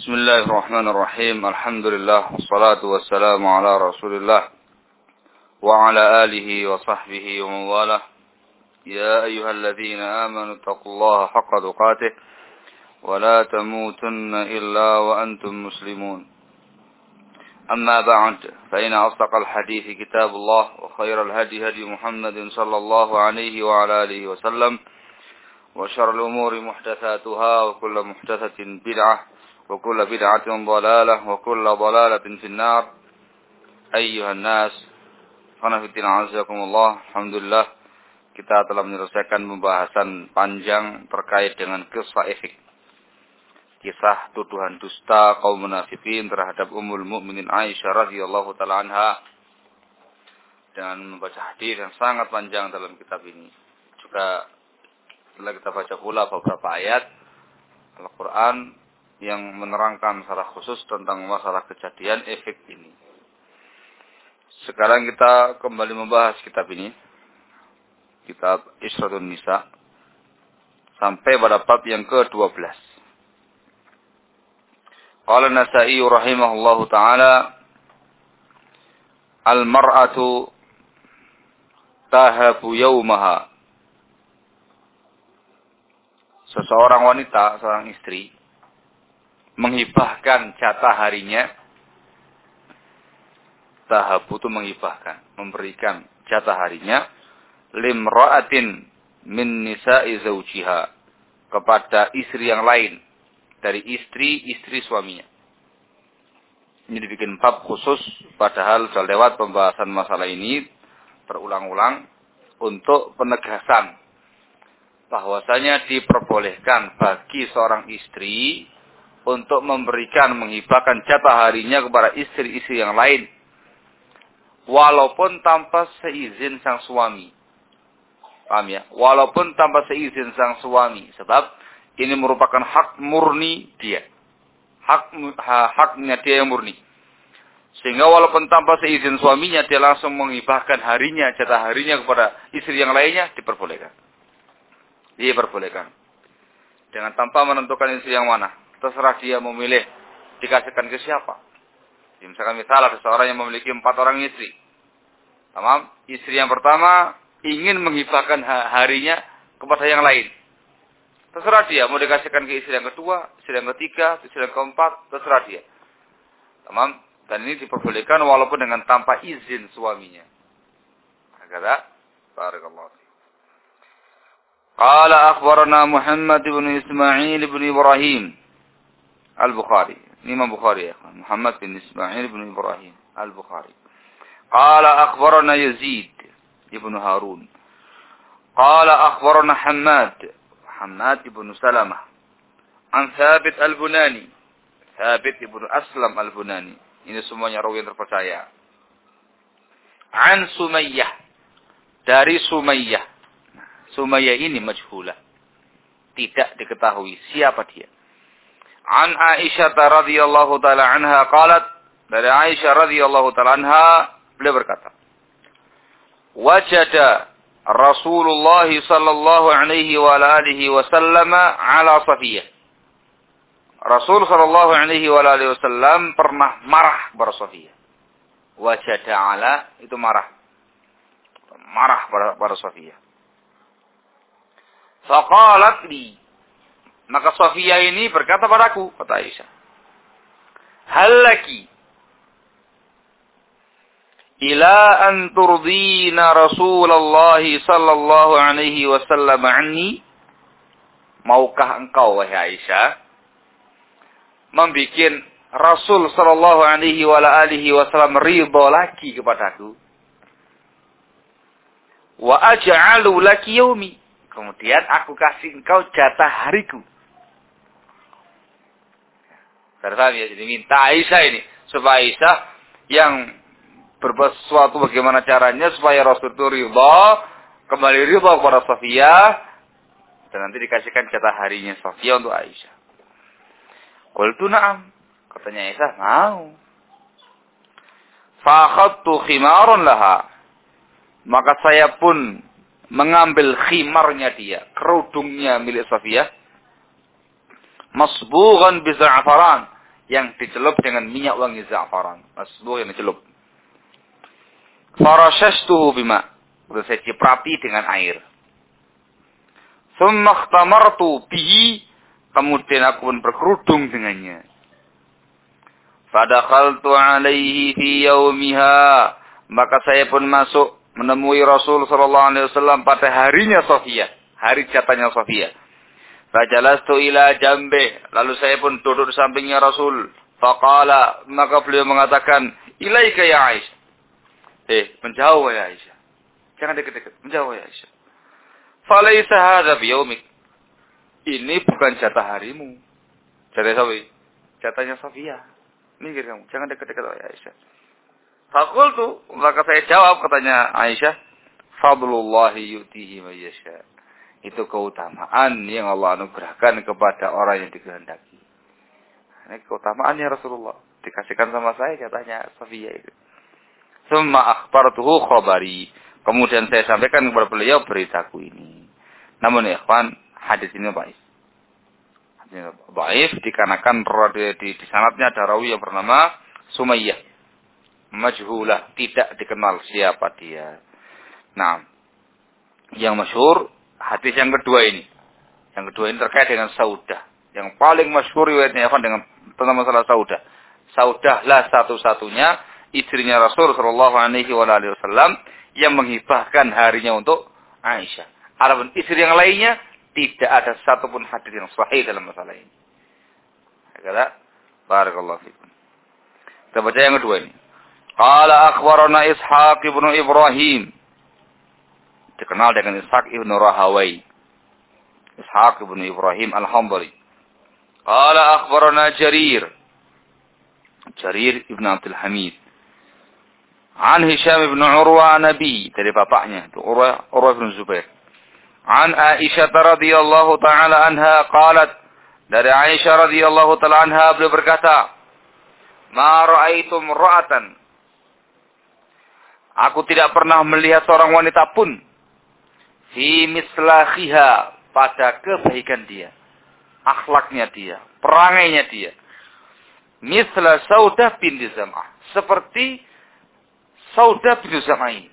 Bismillahirrahmanirrahim. Alhamdulillah wassalatu wassalamu ala Rasulillah wa ala alihi wa sahbihi wa mawalah. Ya ayyuhalladzina amanu taqullaha haqqa tuqatih wa la tamutunna illa wa antum muslimun. Amma ba'd, fa inna asdaqal hadithi kitabullah wa khairal hadi hadi Muhammadin sallallahu alaihi wa ala alihi wa sallam wa syarrul umuri muhdatsatuha wa kullu muhdatsatin bid'ah wa kullu bid'atin dhalalah wa kullu dhalalatin finnar. Ayyuhan nas, khanafitina azakumullah. Alhamdulillah kita telah menyelesaikan pembahasan panjang terkait dengan kisah ifk, kisah tuduhan dusta kaum munafikin terhadap Ummul Mukminin Aisyah radhiyallahu taala anha, dan membaca hadis yang sangat panjang dalam kitab ini. Juga telah kita baca pula beberapa ayat Al-Quran yang menerangkan secara khusus tentang masalah kejadian efek ini. Sekarang kita kembali membahas kitab ini, kitab Isyratun Nisa, sampai pada bab yang ke-12. Qala Nasa'i rahimahullahu ta'ala, al-mar'atu tahabu yawmaha. Seseorang wanita, seorang istri, menghibahkan jatah harinya. Tahabu itu menghibahkan, memberikan jatah harinya, limra'atin min nisa'i zawjiha, kepada istri yang lain dari istri suaminya. Ini dibikin bab khusus, padahal sudah lewat pembahasan masalah ini berulang-ulang untuk penegasan bahwasanya diperbolehkan bagi seorang istri untuk memberikan, menghibahkan jatah harinya kepada istri-istri yang lain, walaupun tanpa seizin sang suami. Paham ya? Walaupun tanpa seizin sang suami, sebab ini merupakan hak murni dia. Haknya dia yang murni. Sehingga walaupun tanpa seizin suaminya, dia langsung menghibahkan harinya, jatah harinya kepada istri yang lainnya, diperbolehkan. Diperbolehkan. Dengan tanpa menentukan istri yang mana. Terserah dia memilih dikasihkan ke siapa. Misalkan ada seorang yang memiliki 4 orang istri. Tamam? Istri yang pertama ingin menghibahkan harinya kepada yang lain. Terserah dia mau dikasihkan ke istri yang kedua, istri yang ketiga, istri yang keempat, terserah dia. Tamam? Dan ini diperbolehkan walaupun dengan tanpa izin suaminya. Kata barakallahu fiik. Qala akhbarana Muhammad bin Ismail bin Ibrahim Al-Bukhari. Ini Imam Bukhari ya. Muhammad bin Ismail bin Ibrahim Al-Bukhari. Qala akhbarana Yazid ibn Harun. Qala akhbarana Hammad ibn Salamah. An Thabit Al-Bunani. Thabit ibn Aslam Al-Bunani. Ini semuanya rawi yang terpercaya. An Sumayyah. Dari Sumayyah. Sumayyah ini majhulah. Tidak diketahui siapa dia. An Aisyah radhiyallahu taala anha qalat, dari Aisyah radhiyallahu taala anha beliau berkata, wajada Rasulullah sallallahu alaihi wa alihi wasallam ala Safiyah. Rasul sallallahu alaihi wa alihi wasallam pernah marah kepada Safiyah. Wajada ala itu marah. Marah pada Safiyah. Faqalat li, maka Safiyah ini berkata padaku, kata Aisyah, hal laki ila an turdina Rasulullah sallallahu alaihi wasallam anni, maukah engkau wahai Aisyah membikin Rasul sallallahu alaihi wa alihi wasallam ridha lagi kepadaku, wa aj'alu laki yaumi, kemudian aku kasih engkau jatah hariku. Paham ya? Jadi minta Aisyah ini supaya Aisyah yang berbuat sesuatu bagaimana caranya supaya Rasul itu ridha, kembali ridha kepada Safiyah, dan nanti dikasihkan jatah harinya Safiyah untuk Aisyah. Qultu na'am, katanya Aisyah mau. Fa akhadtu khimaran laha, maka saya pun mengambil khimarnya dia, kerudungnya milik Safiyah, masbughan bi za'faran, yang dicelup dengan minyak wangi za'faran. Masbuh yang dicelup. Farashastuhu bima. Lalu saya ciprapi dengan air. Tsumma ikhtamartu bihi. Kemudian aku pun berkerudung dengannya. Fadakhaltu alaihi fi yaumiha. Maka saya pun masuk menemui Rasul sallallahu alaihi wasallam pada harinya Safiyah, hari jatahnya Safiyah. Fajalastu ila jambe, lalu saya pun duduk di sampingnya Rasul. Faqala, maka beliau mengatakan, ilaika ya Aisyah. Menjauh ya Aisyah. Jangan dekat-dekat, menjauh ya Aisyah. Falaisa hadza biyaumik. Ini bukan jatah harimu. Jatah siapa? Jatahnya Safiyah. Minggir kamu, jangan dekat-dekat ya Aisyah. Fakultu, maka saya jawab, katanya Aisyah, fadlullahi yu'tihi man yasha. Itu keutamaan yang Allah anugerahkan kepada orang yang dikehendaki. Ini keutamaannya Rasulullah. Dikasihkan sama saya, katanya Safiyah itu. Summa akhbartuhu khabari. Kemudian saya sampaikan kepada beliau beritaku ini. Namun ikhwan, hadis ini baik. Hadis ini baik dikarenakan di sanadnya ada rawi yang bernama Sumayyah. Majhulah, tidak dikenal siapa dia. Nah, yang masyhur hadis yang kedua ini. Yang kedua ini terkait dengan Saudah. Yang paling masyhur riwayatnya dengan tentang masalah Saudah. Saudah lah satu-satunya istrinya Rasul sallallahu alaihi wasallam yang menghibahkan harinya untuk Aisyah. Adapun istri yang lainnya tidak ada satupun hadis yang sahih dalam masalah ini. Kata barakallahu fikum. Kita baca yang kedua ini. Qala akhbarana Ishaq ibnu Ibrahim. Dikenal dengan Ishaq ibnu Rahawai. Ishaq ibnu Ibrahim al-Hanbali. Qala akhbarana Jarir. Jarir ibnu Abdul Hamid. An Hisham ibnu Urwa Nabi. Dari bapaknya. Urwa ibnu Zubair. An Aisyah radhiyallahu ta'ala anha qalat. Dari Aisyah radhiyallahu ta'ala anha beliau berkata, ma ra'aitum ra'atan. Aku tidak pernah melihat seorang wanita pun fi mislahiha, pada kebaikan dia, akhlaknya dia, perangainya dia. Misla Saudah binti Zam'ah, seperti Saudah binti Zam'ah ini.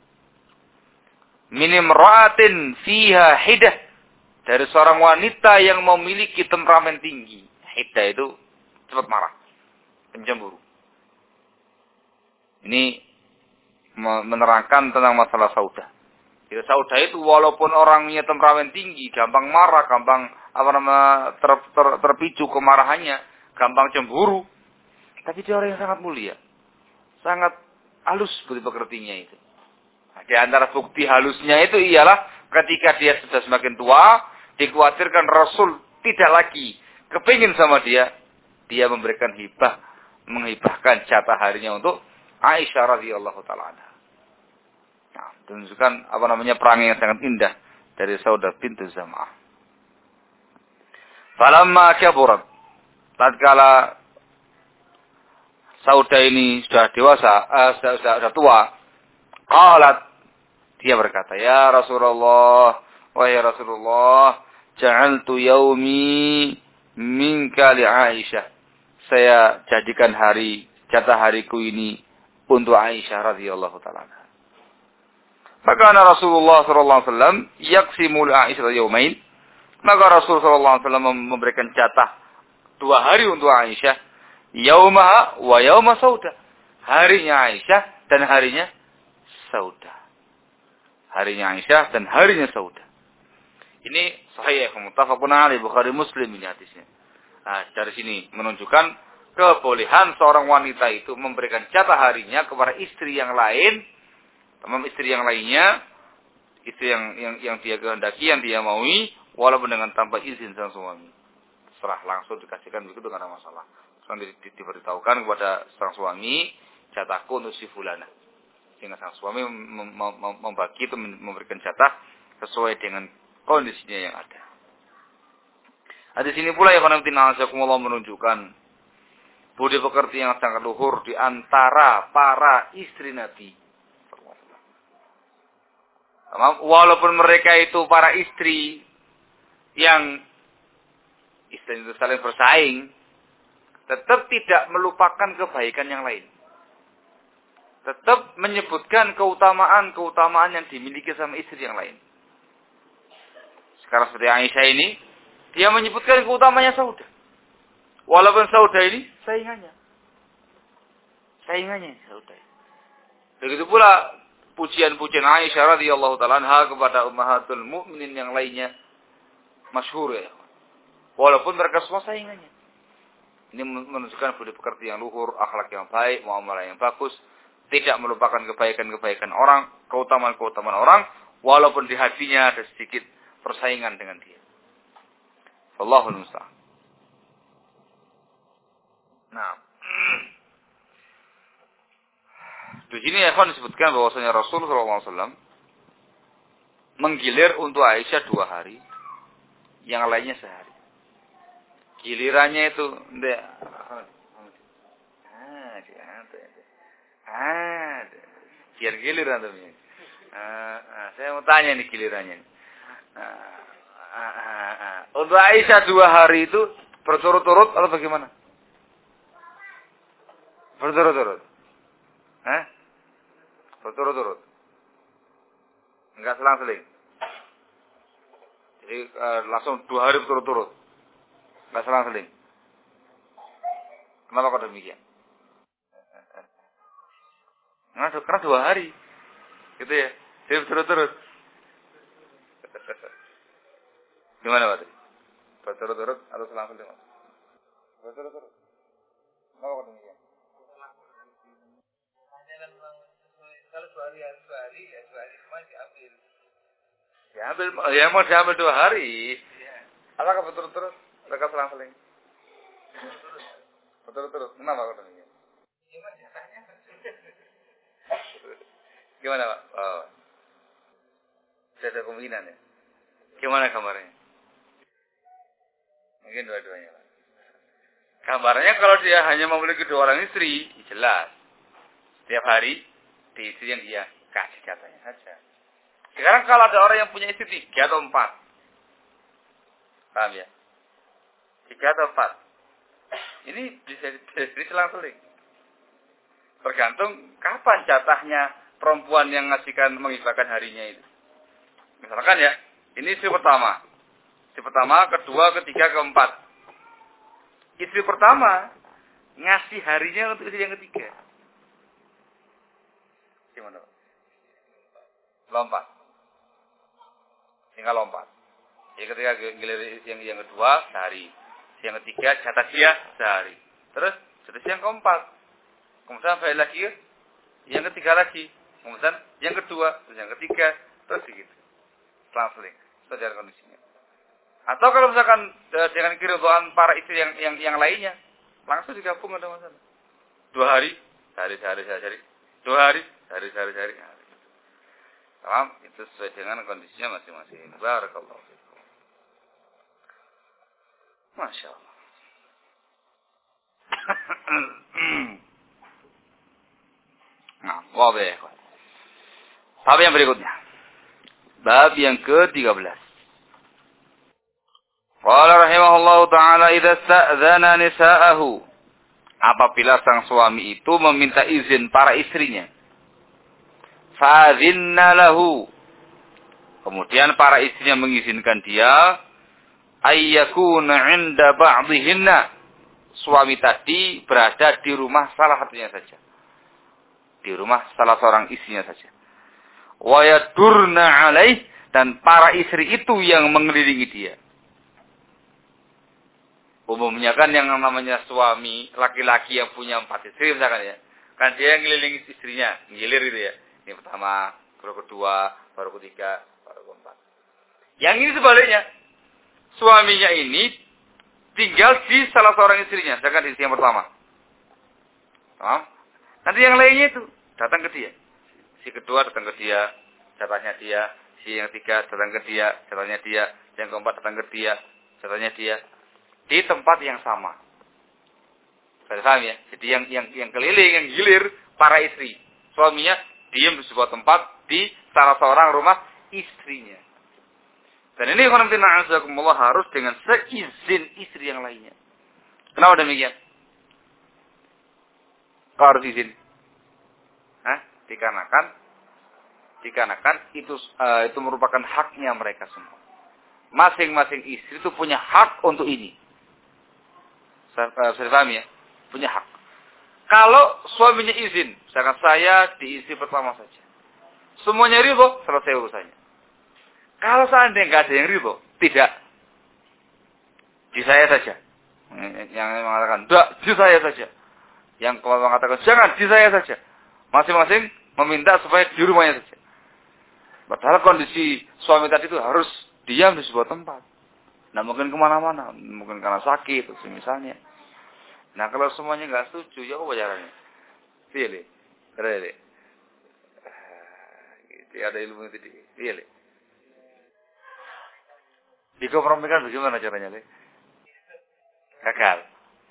Min imra'atin fiha hidah, dari seorang wanita yang memiliki temperamen tinggi. Hidah itu cepat marah, pencemburu. Ini menerangkan tentang masalah Saudah. Ya, Saudah itu walaupun orangnya temperamen tinggi, gampang marah, gampang terpicu kemarahannya, gampang cemburu, tapi dia orang yang sangat mulia, sangat halus budi pekertinya itu. Nah, di antara bukti halusnya itu ialah ketika dia sudah semakin tua, dikhawatirkan Rasul tidak lagi kepingin sama dia, dia memberikan hibah, menghibahkan jatah harinya untuk Aisyah radhiyallahu ta'ala anha. Nah, menunjukkan perangai yang sangat indah dari Saudah binti Zam'ah. Falamma kaburat, tatkala Saudah ini sudah dewasa, sudah tua, qalat, dia berkata, ya Rasulullah, wahai Rasulullah, ja'altu yaumi minka li Aisyah. Saya jadikan jatah hariku ini untuk Aisyah radhiyallahu ta'ala. Maka Rasulullah sallallahu alaihi wasallam yaqsimu li Aisyah yaumain. Maka Rasul sallallahu alaihi wasallam memberikan jatah 2 hari untuk Aisyah, yaumaha wa yauma Saudah. Harinya Aisyah dan harinya Saudah. Harinya Aisyah dan harinya Saudah. Ini sahih muttafaqun alaih, Bukhari Muslim ini hadisnya. Nah, dari sini menunjukkan kebolehan seorang wanita itu memberikan jatah harinya kepada istri yang lain, istri yang lainnya, istri yang dia kehendaki, yang dia maui, walaupun dengan tanpa izin sang suami. Serah langsung dikasihkan begitu, tidak ada masalah. Sekarang diberitahukan kepada sang suami, jatahku untuk si fulana. Sehingga sang suami membagi itu, memberikan jatah sesuai dengan kondisinya yang ada. Di sini pula ya Allah menunjukkan budi pekerti yang sangat luhur di antara para istri Nabi. Walaupun mereka itu para istri yang istilahnya itu saling bersaing, tetap tidak melupakan kebaikan yang lain. Tetap menyebutkan keutamaan-keutamaan yang dimiliki sama istri yang lain. Sekarang seperti Aisyah ini, dia menyebutkan keutamanya Saudah. Walaupun Saudah ini saingannya Saudah. Begitu pula pujian-pujian Aisyah radhiyallahu taala anha kepada ummahatul mukminin yang lainnya masyhur ya. Walaupun mereka semua saingannya. Ini menunjukkan budi pekerti yang luhur, akhlak yang baik, muamalah yang bagus, tidak melupakan kebaikan-kebaikan orang, keutamaan-keutamaan orang, walaupun di hatinya ada sedikit persaingan dengan dia. Allahul musta'an. Nah, di sini akan disebutkan bahwasanya Rasulullah SAW menggilir untuk Aisyah 2 hari, yang lainnya sehari. Gilirannya itu, biar gilir antumnya. Saya mau tanya nih gilirannya. Untuk Aisyah 2 hari itu berturut-turut atau bagaimana? Berturut-turut. Berturut-turut. Enggak selang-seling. Jadi langsung 2 hari berturut-turut. Enggak selang-seling. Kenapa kok demikian? Karena 2 hari. Gitu ya. Dia berturut-turut. Gimana Pak? Berturut-turut atau selang-seling? Berturut-turut. Kenapa kok demikian? Kalau 2 hari, ya 2 hari semua diambil. Ya mau diambil 2 hari. Apakah berturut-turut? Mereka selang-seling. Berturut-turut. Kenapa kok demikian? Gimana Pak? Oh. Tidak ada kemungkinan ya? Gimana kabarnya? Mungkin dua-duanya Pak. Kabarnya kalau dia hanya memiliki 2 orang istri, jelas. Setiap hari di istri yang dia kasih jatahnya saja. Sekarang kalau ada orang yang punya istri 3 atau 4. Paham ya? 3 atau 4. Ini bisa diselang-seling. Tergantung kapan jatahnya perempuan yang menghibahkan harinya itu. Misalkan ya, ini istri pertama. Istri pertama, kedua, ketiga, keempat. Istri pertama ngasih harinya untuk istri yang ketiga. Gimana? Lompat. Tinggal lompat. Jadi ketika gilir yang kedua sehari, yang ketiga jatah dia sehari. Terus yang keempat, kemudian balik lagi yang ketiga lagi, kemudian yang kedua, terus yang ketiga, terus begitu. Selang-seling. Itu cara kondisinya. Atau kalau misalkan dengan keridhaan para istri yang lainnya, langsung digabung ada masalah. 2 hari, sehari. 2 hari, sehari. Paham? Itu sesuai dengan kondisinya masing-masing. Barakallahu fikum. Masya Allah. Nah, wadah. Bab yang berikutnya. Bab yang ke-13. Qala rahimahullahu ta'ala idza sta'dzana nisa'ahu. Apabila sang suami itu meminta izin para istrinya. Fa'adzinna lahu. Kemudian para istrinya mengizinkan dia ayyakuna 'inda ba'dhihinna. Suami tadi berada di rumah salah satunya saja. Di rumah salah seorang istrinya saja. Wa yadurna 'alaih, dan para istri itu yang mengelilingi dia. Umumnya kan yang namanya suami laki-laki yang punya 4 istri misalkan ya. Kan dia yang ngelilingi istrinya, ngilir gitu ya. Ini pertama, baru kedua, baru ketiga, baru keempat. Yang ini sebaliknya. Suaminya ini tinggal di salah seorang istrinya, sedangkan istri yang pertama. Paham? Nanti yang lainnya itu datang ke dia. Si kedua datang ke dia, jatahnya dia. Si yang ketiga datang ke dia, jatahnya dia. Yang keempat datang ke dia, jatahnya dia. Di tempat yang sama. Saya paham ya? Jadi yang keliling, yang gilir para istri. Suaminya diam di sebuah tempat di salah seorang rumah istrinya. Dan ini harus dengan seizin istri yang lainnya. Kenapa demikian? Kau harus izin. Dikarenakan itu merupakan haknya mereka semua. Masing-masing istri itu punya hak untuk ini. Saya paham ya? Punya hak. Kalau suaminya izin, misalkan saya di istri pertama saja. Semuanya ridho, selesai urusannya. Kalau seandainya nggak ada yang ridho, tidak. Di saya saja. Yang mengatakan, tidak, di saya saja. Yang mengatakan, jangan, di saya saja. Masing-masing meminta supaya di rumahnya saja. Padahal kondisi suami tadi itu harus diam di sebuah tempat. Nah mungkin kemana-mana. Mungkin karena sakit, misalnya. Nah kalau semuanya nggak setuju, ya apa caranya? Pilih. Pilih. Ada ilmu itu. Pilih. Dikompromikan bagaimana caranya? Gagal.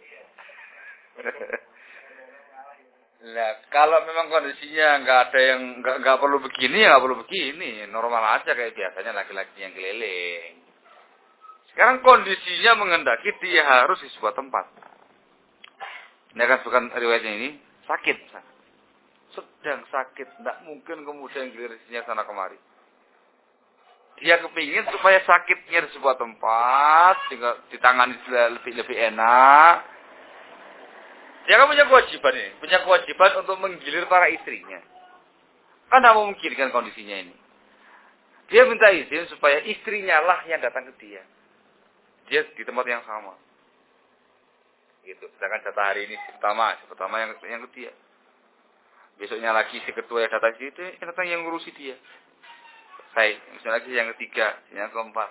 Nah, kalau memang kondisinya nggak ada yang nggak perlu begini, ya nggak perlu begini, normal aja kayak biasanya laki-laki yang keliling. Sekarang kondisinya menghendaki dia harus di sebuah tempat. Ini akan bukan riwayatnya ini sakit, sedang sakit, tidak mungkin kemudian gelirisinya sana kemari. Dia kepingin supaya sakitnya di sebuah tempat, ditangani lebih enak. Dia kan punya kewajiban ini. Punya kewajiban untuk menggilir para istrinya. Kan tidak memungkinkan kondisinya ini. Dia minta izin supaya istrinya lah yang datang ke dia. Dia di tempat yang sama. Gitu. Sedangkan jatah hari ini si pertama yang ke dia. Besoknya lagi si kedua yang datang ke dia, yang datang yang ngurusi dia. Misalnya lagi yang ketiga, yang keempat.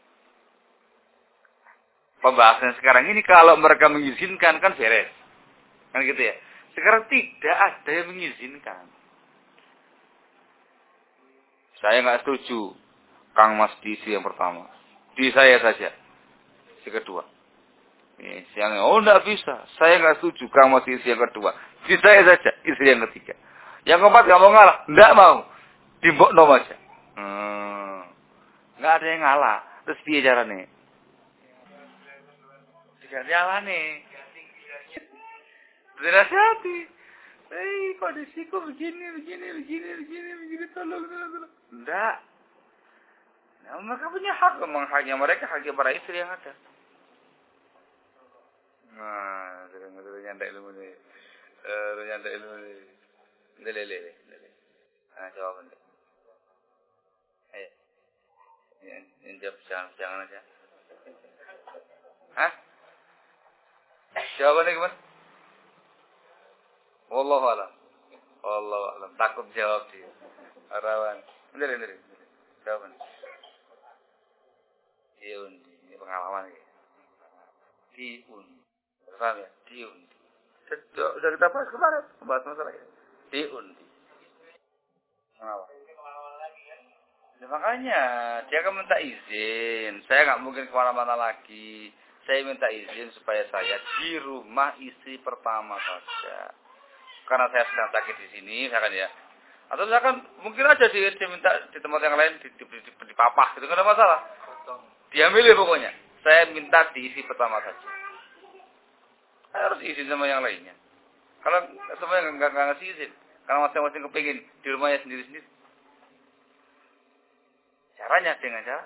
Pembahasan sekarang ini kalau mereka mengizinkan kan beres. Kan gitu ya. Sekarang tidak ada yang mengizinkan. Saya nggak setuju. Kang Mas di istri yang pertama. Di saya saja. Si kedua. Yang enggak bisa. Saya nggak setuju. Kang Mas di istri yang kedua. Di saya saja. Istri yang ketiga. Yang keempat nggak mau ngalah. Nggak mau. Dimbok nom aja. Nggak ada yang ngalah. Terus dia caranya. Diganti Allah nih. Dinasihati. Kondisiku begini, tolong. Enggak. Nah, mereka punya hak, memang haknya mereka, haknya para istri yang ada. Nah, ternyata ilmu nih. Lele. Jawaban deh. Ayo. Ini jawab jangan aja. Hah? Jawabannya gimana? Wallahu alam. Takut jawab dia. Rawan. Bener. Jawaban. Diundi. Ini pengalaman ya. Diundi. Paham ya? Diundi. Sudah kita bahas kemarin. Bahas masalah ini. Diundi. Mengapa? Ya, makanya dia kan minta izin. Saya nggak mungkin kemana-mana lagi. Saya minta izin supaya saya di rumah istri pertama saja. Karena saya sedang sakit di sini, misalkan ya. Atau misalkan mungkin aja dia minta di tempat yang lain di papah, gitu kan ada masalah. Dia milih pokoknya. Saya minta diisi pertama saja. Saya harus izin sama yang lainnya. Kalau semuanya nggak ngasih izin, karena masing-masing kepingin di rumahnya sendiri-sendiri. Caranya dengan cara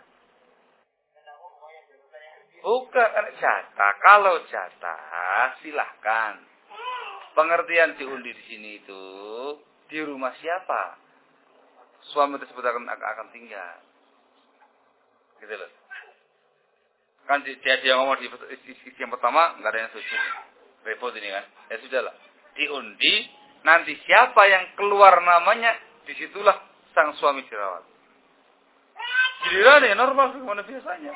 bukan jatah. Kalau jatah silahkan. Pengertian diundi di sini itu di rumah siapa suami tersebut akan tinggal, gitu loh. Kan dia ngomong di istri yang pertama nggak ada yang setuju, repot ini kan. Ya sudahlah, diundi nanti siapa yang keluar namanya disitulah sang suami dirawat. Giliran ya normal seperti biasanya.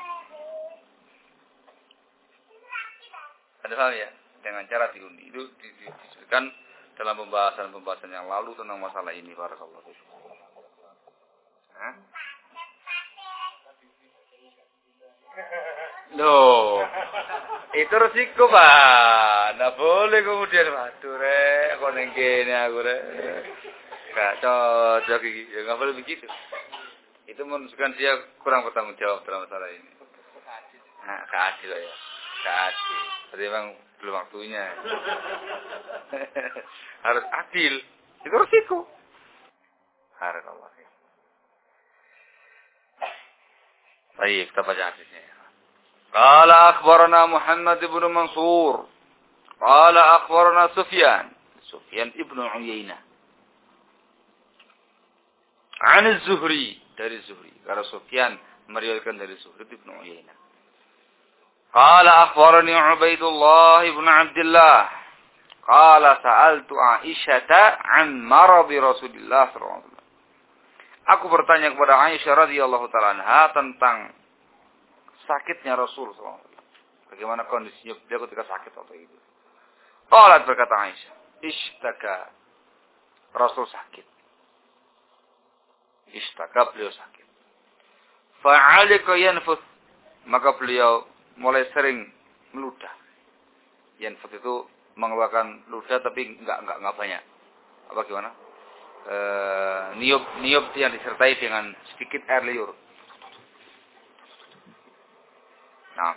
Ada hal ya. Dengan cara diundi itu disebutkan dalam pembahasan yang lalu tentang masalah ini. Barakallahu fiikum. Loh, itu resiko Pak. Nggak boleh kemudian waduh rek, kok ning kene aku rek. Gak cocok iki. Ya nggak boleh begitu. Itu menunjukkan dia kurang bertanggung jawab dalam masalah ini. Nah, keadil ya. Keadil. Berarti memang belum waktunya. Harus adil. Itu resiko. Barakallahu fiik. Baik, kita baca hadisnya. Qala akhbarana Muhammad ibn Mansur. Qala akhbarana Sufyan ibn Uyainah. An Az-Zuhri, dari Zuhri. Karena Sufyan meriwayatkan dari Zuhri ibn Uyainah. Qala akhbarani Ubaidullah ibn Abdullah. Qala sa'altu Aisyata an maradi Rasulillah sallallahu alaihi wasallam. Aku bertanya kepada Aisyah radhiyallahu taala anha tentang sakitnya Rasul sallallahu alaihi wasallam. Bagaimana kondisinya beliau ketika sakit waktu itu. Qalat, berkata Aisyah, ishtaka, Rasul sakit. Ishtaka, beliau sakit. Fa'alika yanfuth, maka beliau mulai sering meludah. Yanfuth itu mengeluarkan ludah tapi enggak banyak. Apa gimana? Niup yang disertai dengan sedikit air liur. Nah.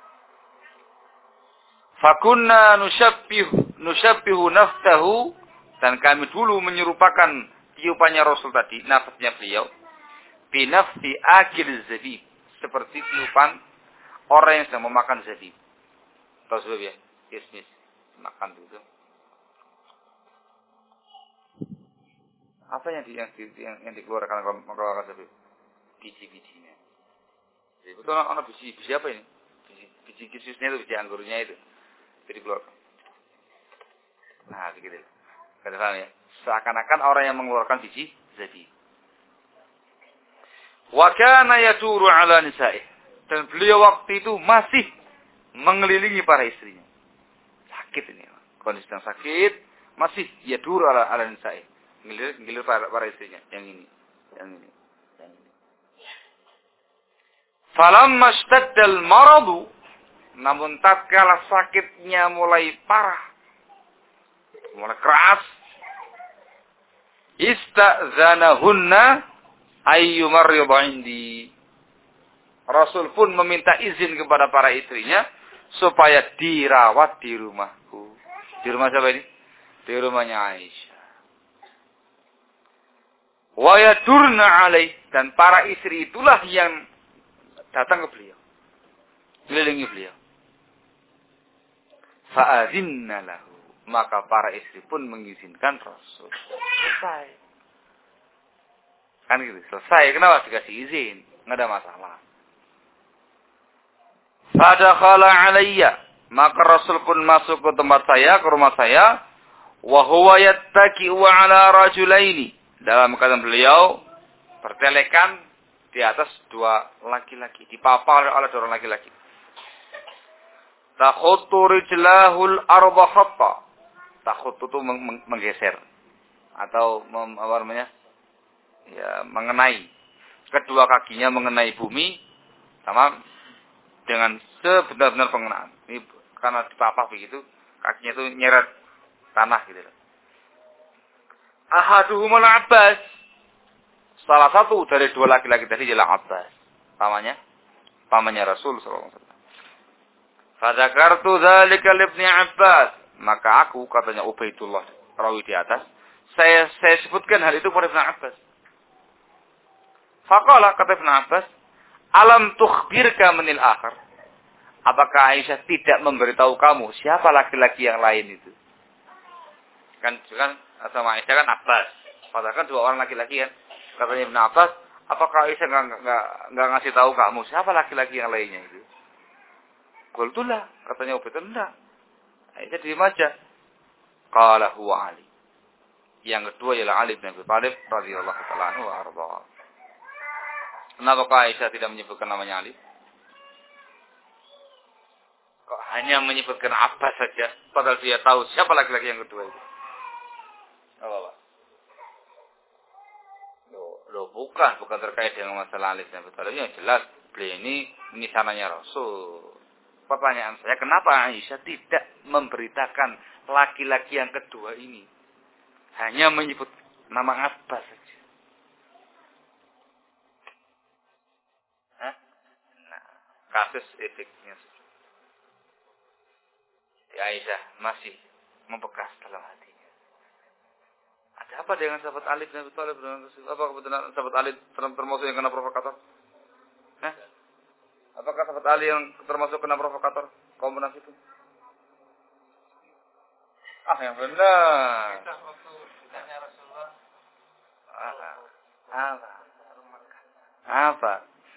Fakunna nusyabbihu naftahu, dan kami dulu menyerupakan tiupannya Rasul tadi, nafasnya beliau, binafsi akil zabib, seperti tiupan orang yang sedang memakan zabib. Tahu sebab ya? Kismis, makan itu. Apa yang dikeluarkan kalau mengeluarkan zabib? Biji-bijinya. Jadi betul anak biji apa ini? Biji kismisnya itu, biji anggurnya itu. Jadi dikeluarkan. Nah, begitu. Kadang-kadang ya. Seakan-akan orang yang mengeluarkan biji zabib. Wa kana yaduru ala nisa'ih. Dan beliau waktu itu masih mengelilingi para istrinya. Sakit ini. Kondisi yang sakit, masih yaduru ala nisa'ih. Ngilir para istrinya. Yang ini. Falamma ishtaddal maradu, namun tatkala sakitnya mulai parah, mulai keras, istazanahunna ayyumarridu indi. Rasul pun meminta izin kepada para istrinya supaya dirawat di rumahku. Di rumah siapa ini? Di rumahnya Aisyah. Wa yadurna alaih, dan para istri itulah yang datang ke beliau, kelilingi beliau. Fa'adzinna lahu, maka para istri pun mengizinkan Rasul. Selesai. Kan gitu, selesai. Kenapa dikasih izin? Enggak ada masalah. Fadakhala alayya, maka Rasul pun masuk ke tempat saya, ke rumah saya. Wa huwa yattaki'u ala rajulaini, dalam keadaan beliau bertelekan di atas dua laki-laki, dipapar oleh dua orang laki-laki. Takhuttu rijlahul arba khatta. Takhuttu itu menggeser atau apa namanya? Ya, mengenai. Kedua kakinya mengenai bumi sama dengan sebenar-benar pengenaan. Ini karena dipapah begitu, kakinya itu nyeret tanah gitu. Ahaduhum al-Abbas. Salah satu dari dua laki-laki tadi adalah Abbas. Pamannya Rasul sallallahu alaihi wasallam. Fadzakartu dzalika li Ibnu Abbas, maka aku, katanya Ubaidullah rawi di atas, saya sebutkan hal itu kepada Ibnu Abbas. Faqala, kata Ibnu Abbas, alam tukhbirka minil akhar? Apakah Aisyah tidak memberitahu kamu siapa laki-laki yang lain itu? Kan sama Aisyah kan Abbas. Padahal kan dua orang laki-laki kan. Katanya Ibnu Abbas, apakah Aisyah enggak ngasih tahu kamu siapa laki-laki yang lainnya itu? Qultulah, katanya Ubaidullah. Aisyah diam aja. Qala huwa Ali. Yang kedua ialah Ali bin Abi Thalib radhiyallahu ta'ala anhu wa arda. Kenapa Aisyah tidak menyebutkan namanya Ali? Kok hanya menyebutkan Abbas saja, padahal dia tahu siapa laki-laki yang kedua itu? Apa? Loh, bukan terkait dengan masalah Ali bin Abi Thalib. Yang jelas, beliau ini nisananya Rasul. Pertanyaan saya, kenapa Aisyah tidak memberitakan laki-laki yang kedua ini? Hanya menyebut nama Abbas saja. Hah? Nah, kasus efeknya. Aisyah masih membekas dalam hati. Apa dengan sahabat Ali bin Abi Thalib? Apa kebetulan sahabat Ali termasuk yang kena provokator? Hah? Apakah sahabat Ali yang termasuk kena provokator kaum munafik itu? Yang benar. Apa?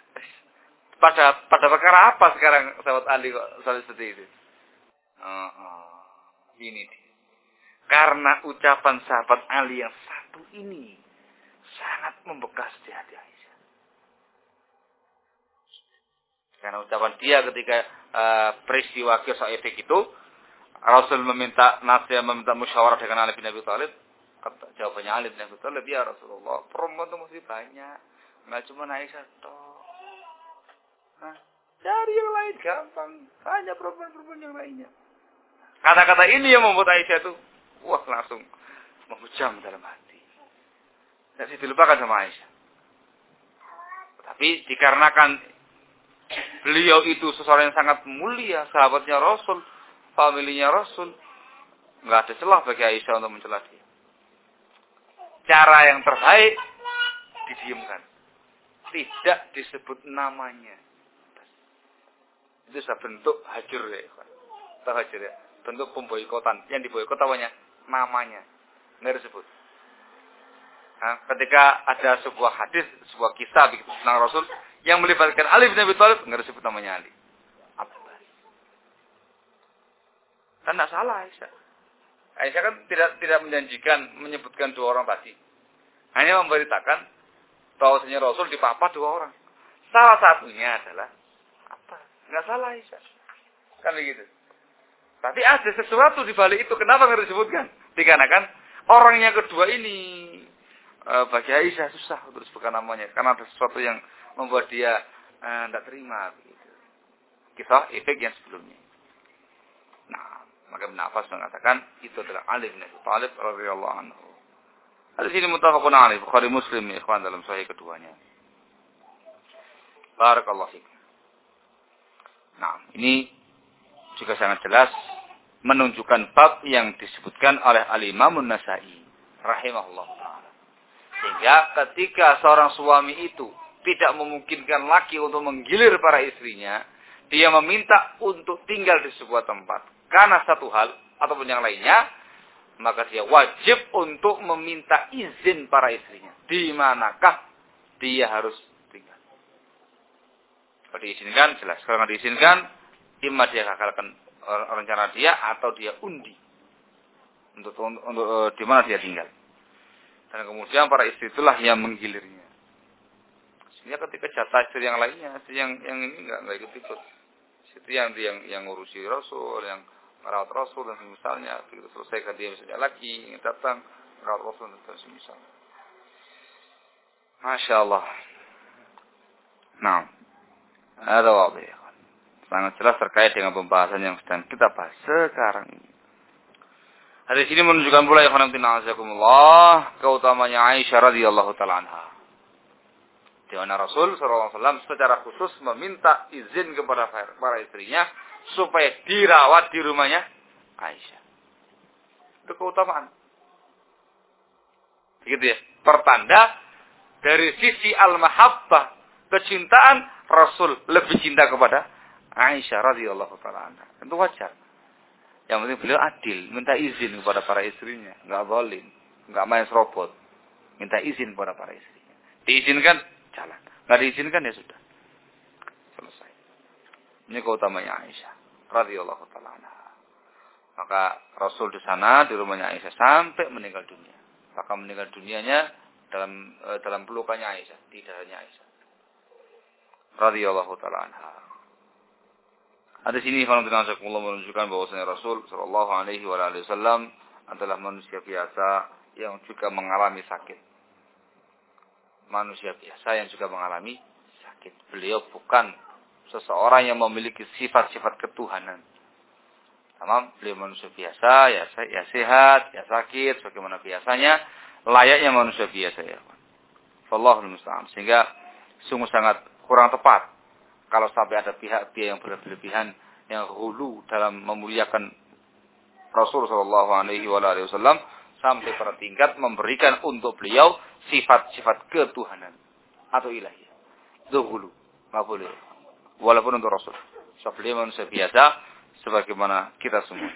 Pada perkara apa sekarang sahabat Ali kok sampai seperti itu? Ini dia. Karena ucapan sahabat Ali yang satu ini sangat membekas di hati Aisyah. Karena ucapan dia ketika peristiwa kisah efek itu, Rasul meminta nasihat, meminta musyawarah dengan Ali bin Abi Thalib. Jawabannya Ali bin Abi Thalib, ya Rasulullah, perempuan itu mesti banyak, nggak cuma Aisyah toh. Cari yang lain gampang, hanya perempuan-perempuan yang lainnya. Kata-kata ini yang membuat Aisyah itu, wah langsung menghujam dalam hati. Tidak bisa dilupakan sama Aisyah. Tapi dikarenakan beliau itu seseorang yang sangat mulia, sahabatnya Rasul, familinya Rasul, nggak ada celah bagi Aisyah untuk mencela dia. Cara yang terbaik didiamkan, tidak disebut namanya. Itu sudah bentuk hajur ya, tahu hajur ya, bentuk pemboikotan. Yang diboikot awalnya namanya, nggak disebut. Nah, ketika ada sebuah hadis, sebuah kisah tentang Rasul yang melibatkan Ali bin Abi Thalib, nggak disebut namanya Ali. Abbas. Kan tidak salah Aisyah. Aisyah kan tidak menjanjikan menyebutkan dua orang tadi. Hanya memberitakan bahwasanya Rasul dipapa dua orang. Salah satunya adalah apa? Nggak salah Aisyah. Kan begitu. Tapi ada sesuatu di balik itu. Kenapa nggak disebutkan? Dikarenakan orang yang kedua ini bagi Aisyah susah untuk disebutkan namanya. Karena ada sesuatu yang membuat dia tidak terima. Begitu. Kisah efek yang sebelumnya. Nah, maka Ibn Abbas mengatakan itu adalah Ali bin Abi Thalib radhiyallahu anhu. Hadis ini muttafaqun alaih, Bukhari Muslim ya ikhwan dalam sahih keduanya. Barakallahu fiik. Nah, ini juga sangat jelas menunjukkan bab yang disebutkan oleh Al-Imam An-Nasa'i rahimahullah taala. Sehingga ketika seorang suami itu tidak memungkinkan laki untuk menggilir para istrinya, dia meminta untuk tinggal di sebuah tempat karena satu hal ataupun yang lainnya, maka dia wajib untuk meminta izin para istrinya. Di manakah dia harus tinggal? Kalau diizinkan, jelas. Kalau tidak diizinkan, imma dia gagalkan rencana dia atau dia undi untuk di mana dia tinggal. Dan kemudian para istri itulah yang menggilirnya. Sehingga ketika jatah istri yang lainnya, istri yang ini nggak ikut-ikut. Istri yang ngurusi Rasul, yang merawat Rasul dan semisalnya, begitu selesai dia misalnya lagi ingin datang merawat Rasul dan semisalnya. Masya Allah. Nah, ada wadih. Sangat jelas terkait dengan pembahasan yang sedang kita bahas sekarang ini. Hadis ini menunjukkan pula ya khonamtina keutamanya Aisyah radhiyallahu taala anha. Di mana Rasul sallallahu alaihi wasallam secara khusus meminta izin kepada para istrinya supaya dirawat di rumahnya Aisyah. Itu keutamaan. Begitu ya. Pertanda dari sisi al-mahabbah, kecintaan, Rasul lebih cinta kepada Aisyah radhiyallahu taala anha. Itu wajar. Yang penting beliau adil, minta izin kepada para istrinya, enggak zalim, enggak main serobot. Minta izin kepada para istrinya. Diizinkan, jalan. Enggak diizinkan ya sudah. Selesai. Ini keutamanya Aisyah radhiyallahu taala anha. Maka Rasul di sana di rumahnya Aisyah sampai meninggal dunia. Maka meninggal dunianya dalam pelukannya Aisyah, di dadanya Aisyah radhiyallahu taala anha. Hadis ini kalau kita menunjukkan bahwasanya Rasul sallallahu alaihi wasallam adalah manusia biasa yang juga mengalami sakit. Manusia biasa yang juga mengalami sakit. Beliau bukan seseorang yang memiliki sifat-sifat ketuhanan. Tamam, beliau manusia biasa, ya sehat, ya sakit, sebagaimana biasanya, layaknya manusia biasa ya. Wallahul musta'an. Sehingga sungguh sangat kurang tepat kalau sampai ada pihak-pihak yang berlebihan, yang hulu dalam memuliakan Rasul sallallahu alaihi wasallam sampai pada tingkat memberikan untuk beliau sifat-sifat ketuhanan atau ilahiyah. Itu hulu, nggak boleh. Walaupun untuk Rasul. So, beliau manusia biasa sebagaimana kita semua.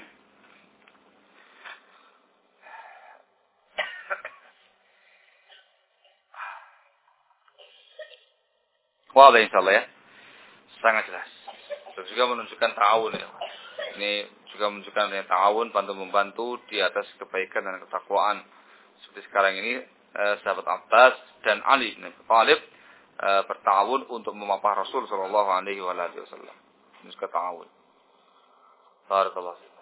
Wah, insyaallah ya. Sangat jelas. Dan juga menunjukkan ta'awun ya. Ini juga menunjukkan ya, ta'awun, bantu-membantu di atas kebaikan dan ketakwaan. Seperti sekarang ini, sahabat Abbas dan Ali bin Abi Thalib berta'awun untuk memapah Rasul sallallahu alaihi wasallam. Ini juga ta'awun. Barakallahu fiik.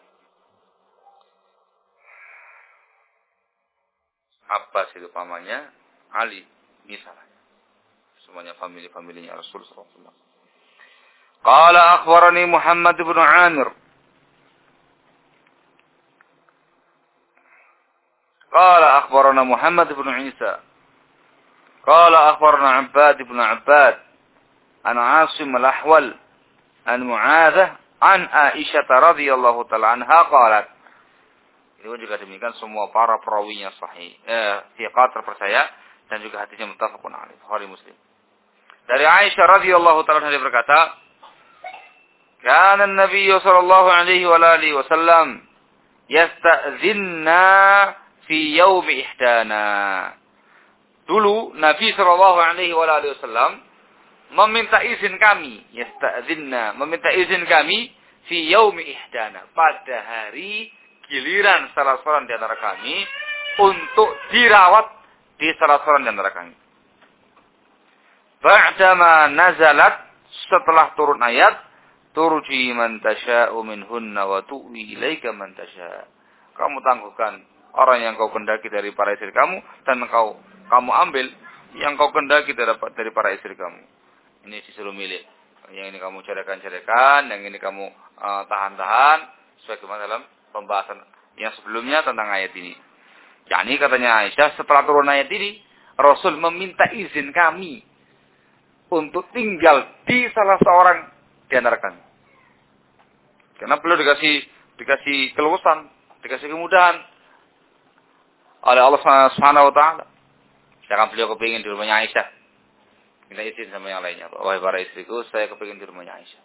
Abbas itu pamannya, Ali misalnya. Semuanya famili-familinya Rasul sallallahu alaihi wasallam. Qala akhbarani Muhammad bin Amir. Qala akhbarana Muhammad bin Isa. Qala akhbarana Abbad bin Abbad. An Asim al-Ahwal. An Mu'adzah. An Aisyah radhiyallahu ta'ala anha qalat. Ini juga demikian semua para perawinya sahih. Thiqat terpercaya. Dan juga hadisnya muttafaqun alaih. Bukhari Muslim. Dari Aisyah radhiyallahu ta'ala anha berkata. Kana an-nabiy sallallahu alaihi wa alihi wasallam yasta'dzinna fi yaum ihdana. Dulu Nabi sallallahu alaihi wa alihi wasallam meminta izin kami, yasta'dzinna, meminta izin kami fi yaum ihdana, pada hari giliran salah seorang di antara kami untuk dirawat di salah seorang di antara kami. Ba'dama nazalat, setelah turun ayat turji man tasha'u minhunna wa tu'wi ilaika man tasha'. Kamu tangguhkan orang yang kau kendaki dari para istri kamu dan kamu ambil yang kau kendaki dari para istri kamu. Ini disuruh milih. Yang ini kamu ceraikan, yang ini kamu tahan-tahan sebagaimana dalam pembahasan yang sebelumnya tentang ayat ini. Yani katanya Aisyah, setelah turun ayat ini, Rasul meminta izin kami untuk tinggal di salah seorang di antara kami. Karena beliau dikasih keluasan, dikasih kemudahan oleh Allah Subhanahu wa taala. Sedangkan beliau kepingin di rumahnya Aisyah. Minta izin sama yang lainnya. Wahai para istriku, saya kepingin di rumahnya Aisyah.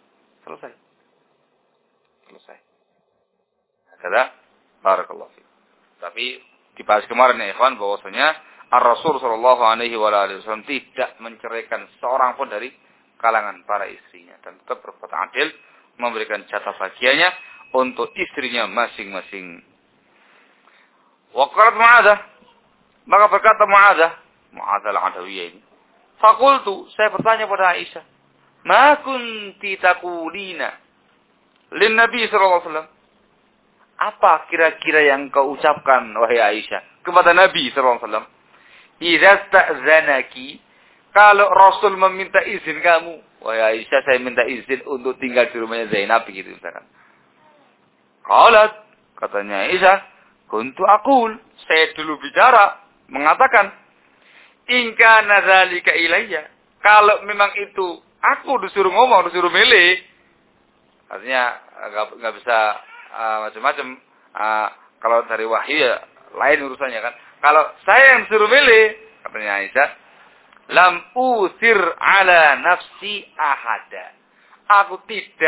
Selesai. Kata barakallahu fiik. Tapi dibahas kemarin ya ikhwan bahwasanya Ar-Rasul sallallahu alaihi wasallam tidak menceraikan seorang pun dari kalangan para istrinya dan tetap berbuat adil, memberikan jatah bagiannya untuk istrinya masing-masing. Waqalat Mu'adzah, maka berkata Mu'adzah al-Adawiyah ini, faqultu, saya bertanya pada Aisyah, ma kunti taqulina lin Nabi sallallahu alaihi wasallam, apa kira-kira yang kau ucapkan wahai Aisyah kepada Nabi sallallahu alaihi wasallam, idza sta'zanaki, kalau Rasul meminta izin kamu, wahai Aisyah, saya minta izin untuk tinggal di rumahnya Zainab, begitu misalkan. Qalat, katanya Aisyah, kuntu aqul, saya dulu bicara, mengatakan, in kana dzalika ilayya, kalau memang itu aku disuruh ngomong, disuruh milih, artinya enggak bisa macam-macam. Kalau dari wahyu ya lain urusannya kan. Kalau saya yang disuruh milih, katanya Aisyah, lam usir ala nafsi ahada. Aku tidak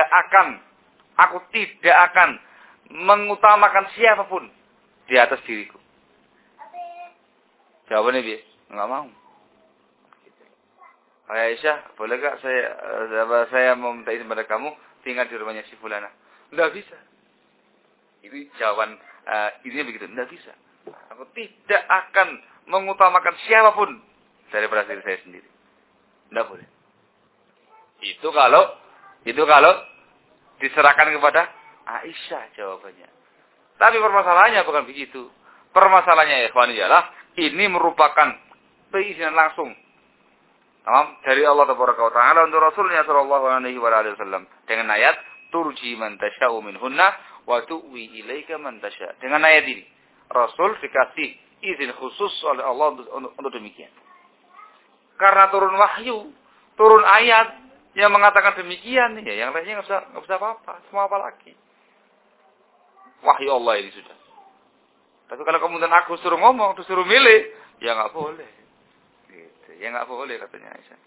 akan mengutamakan siapapun di atas diriku. Jawabannya dia, enggak mau. Aisyah, boleh gak saya meminta izin pada kamu tinggal di rumahnya si fulana? Enggak bisa. Itu jawaban ini begitu, enggak bisa. Aku tidak akan mengutamakan siapapun daripada diri saya sendiri. Tidak boleh. Itu kalau diserahkan kepada Aisyah jawabannya. Tapi permasalahannya bukan begitu. Permasalahannya ikhwan ialah ini merupakan perizinan langsung dari Allah Taala untuk Rasulnya sallallahu alaihi wasallam dengan ayat turji man tasya'u minhunna wa tu'wi ilaika man tasya'. Dengan ayat ini Rasul dikasih izin khusus oleh Allah untuk demikian. Karena turun wahyu, turun ayat yang mengatakan demikian, ya yang lainnya nggak bisa apa-apa, semua apa lagi. Wahyu Allah ini sudah. Tapi kalau kemudian aku suruh ngomong, suruh milih, ya nggak boleh. Gitu. Ya nggak boleh katanya Aisyah.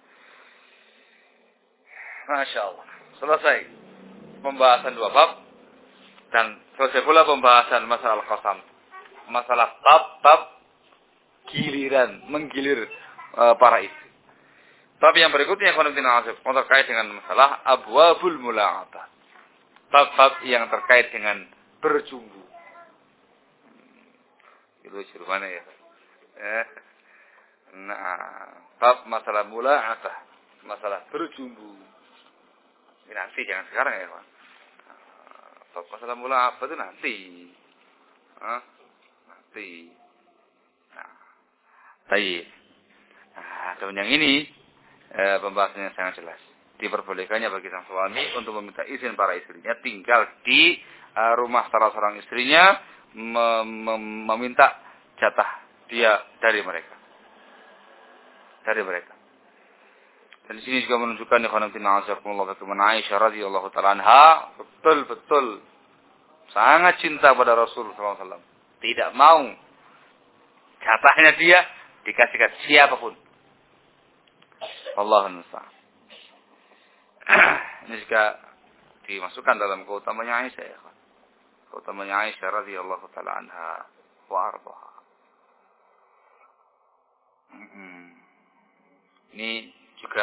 Masya Allah. Selesai pembahasan 2 bab. Dan selesai pula pembahasan masalah qasam. Masalah bab giliran, menggilir para istri. Tapi yang berikutnya terkait dengan masalah abwabul mula'abah. Bab-bab yang terkait dengan berjumbu. Itu suruh mana ya? Nah, bab masalah mula'abah, masalah berjumbu. Ini nanti, jangan sekarang ya, Pak. Bab masalah mula'abah itu nanti. Nanti. Nah, baik. Nah, dan yang ini pembahasannya sangat jelas. Diperbolehkannya bagi sang suami untuk meminta izin para istrinya tinggal di rumah salah seorang istrinya, meminta jatah dia dari mereka. Dan di sini juga menunjukkan bagaimana Aisyah radhiyallahu taala anha betul-betul sangat cinta pada Rasul sallallahu alaihi wasallam. Tidak mau jatahnya dia dikasihkan siapapun. Allahumma musta'an. Ini juga dimasukkan dalam keutamaannya Aisyah ya. Keutamaannya Aisyah radhiyallahu taala anha wa ardhaha. Ini juga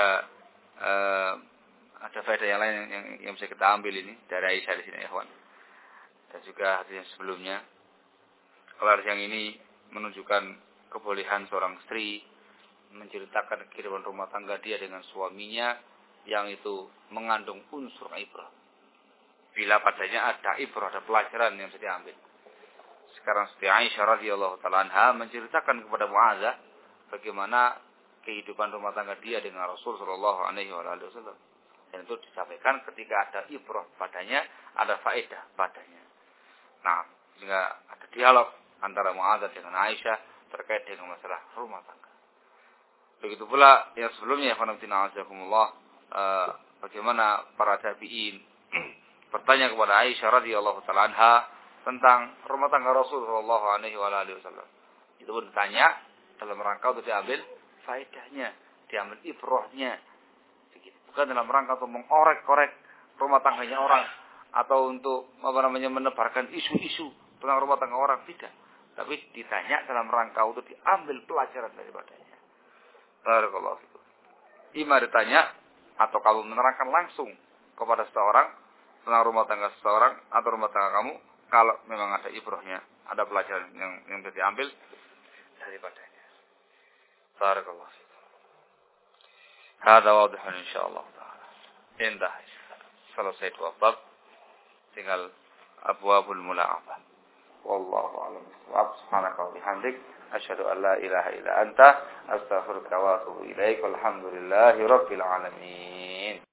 ada faedah yang lain yang bisa kita ambil ini dari Aisyah di sini ya, kawan. Dan juga hadis yang sebelumnya. Kalau hadis yang ini menunjukkan kebolehan seorang istri menceritakan kehidupan rumah tangga dia dengan suaminya yang itu mengandung unsur ibrah. Bila padanya ada ibrah, ada pelajaran yang bisa diambil. Sekarang Siti Aisyah radhiyallahu taala anha menceritakan kepada Mu'adzah bagaimana kehidupan rumah tangga dia dengan Rasul sallallahu alaihi wasallam. Dan itu disampaikan ketika ada ibrah padanya, ada faedah padanya. Nah, sehingga ada dialog antara Mu'adzah dengan Aisyah terkait dengan masalah rumah tangga. Begitu pula yang sebelumnya, bagaimana para tabi'in bertanya kepada Aisyah radhiyallahu taala anha tentang rumah tangga Rasul sallallahu alaihi wasallam. Itu pun ditanya dalam rangka untuk diambil faedahnya, diambil ibrahnya. Bukan dalam rangka untuk mengorek-korek rumah tangganya orang atau untuk menebarkan isu-isu tentang rumah tangga orang, tidak. Tapi ditanya dalam rangka untuk diambil pelajaran daripadanya. Barakallahu fikum. Ima ditanya atau kamu menerangkan langsung kepada seseorang tentang rumah tangga seseorang atau rumah tangga kamu, kalau memang ada ibrahnya, ada pelajaran yang bisa diambil daripadanya. Barakallahu fikum. Hada wadihun insyaallah taala. Indah. Selesai 2 bab, tinggal abwabul mula'abah. Wallahu a'lam. Subhanaka wa bihamdik asyhadu an la ilaha illa anta astaghfiruka wa atubu ilaik. Walhamdulillahi rabbil alamin.